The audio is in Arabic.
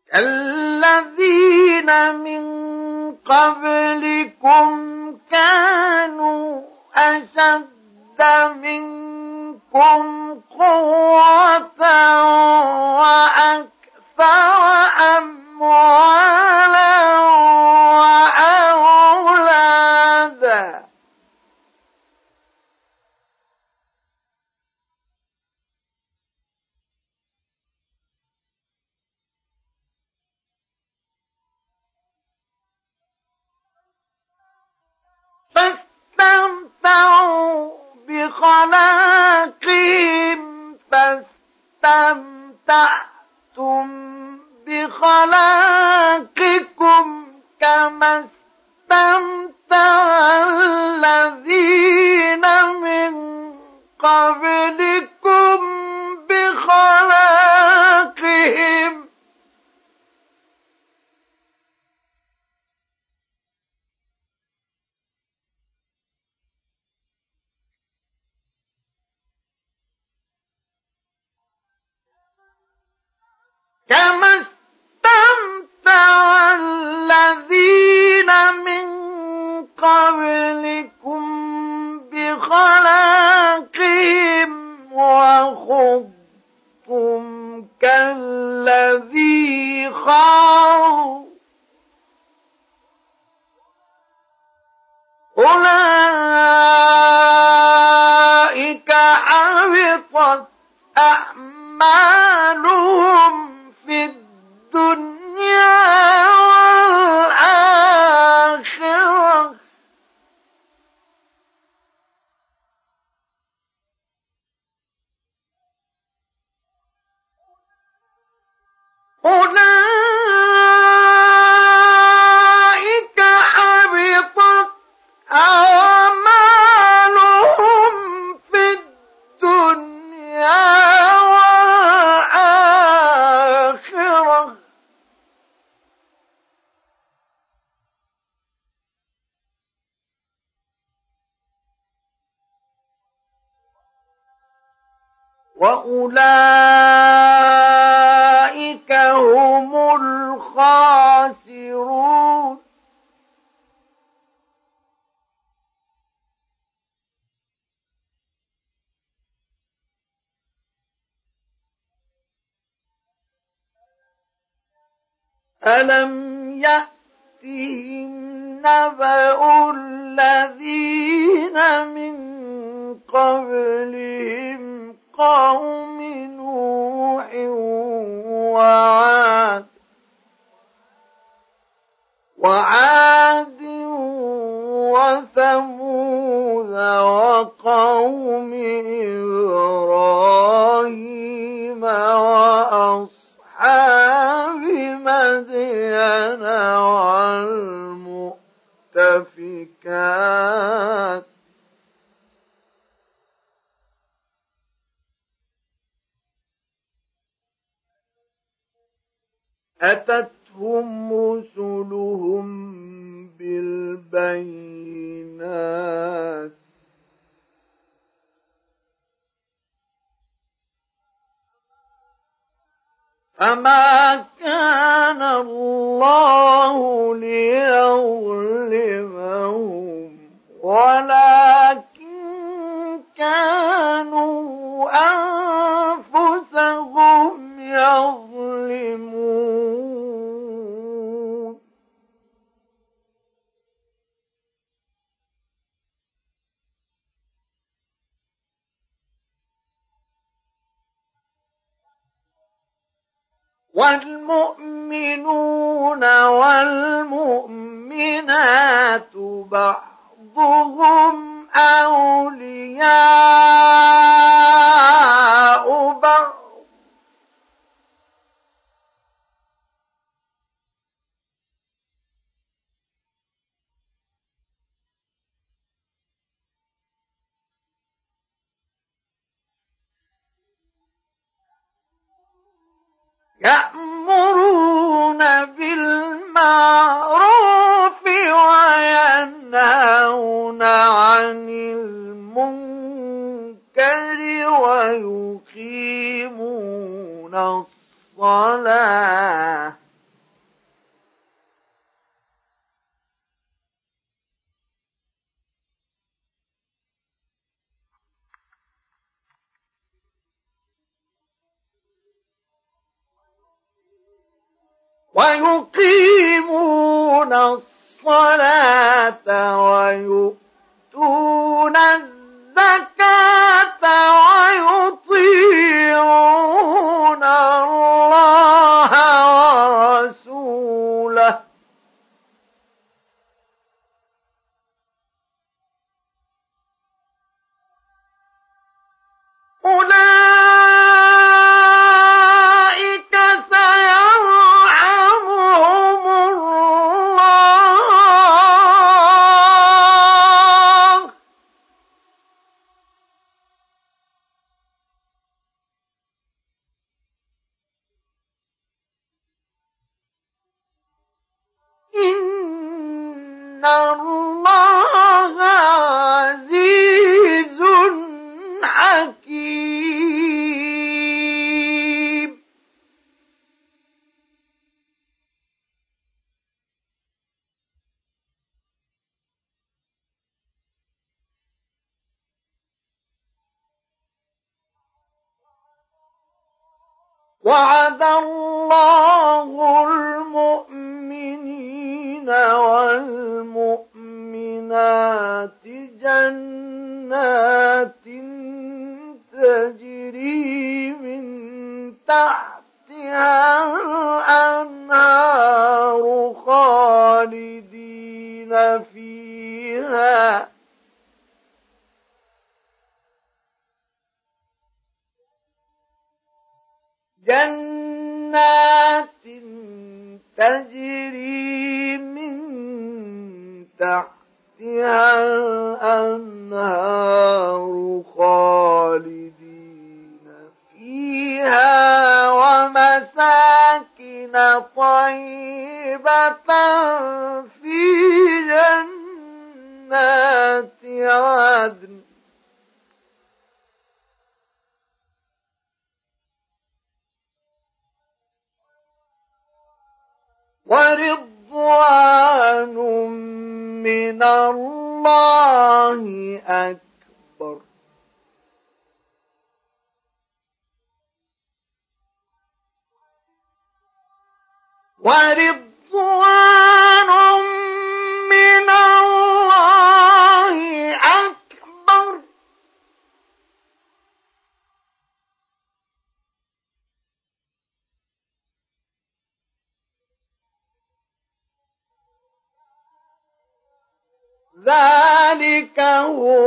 الذين من قبلكم كانوا أشد منكم قوة وأكثر أموالا وأولادا فاستمتعوا بخلاقهم فاستمتعتم بخلاقكم كما استمتع الذين من قبلكم بخلاقهم كما استمتع الذين من قبلكم بخلاقهم وخضتم كالذي خاضوا أولئك حبطت أعمالهم في الدنيا والآخرة أولئك حبطت أعمالهم في الدنيا والآخرة وأولئك هم الخاسرون ألم يأتهم نبأ الذين من قبلهم قوم نوح وعاد وثمود وقوم إبراهيم وأصحاب مدين والمؤتفكات أتتهم رسلهم بالبينات فما كان الله ليظلمهم ولكن كانوا أنفسهم يظلمون والمؤمنون والمؤمنات بعضهم أولياء بعض يأمرون بالمعروف وينهون عن المنكر ويقيمون الصلاة ويقيمون الصلاة ويؤتون الزكاة ويطيعون الله ورسوله أولئك سيرحمهم الله إن الله عزيز حكيم وعد الله المؤمنين والمؤمنات جنات تجري من تحتها الأنهار خالدين فيها جنات تجري من تحتها الأنهار خالدين فيها ومساكن طيبة في جنات عدن ورضوان من الله أكبر ورضوان من الله أكبر ذلك هو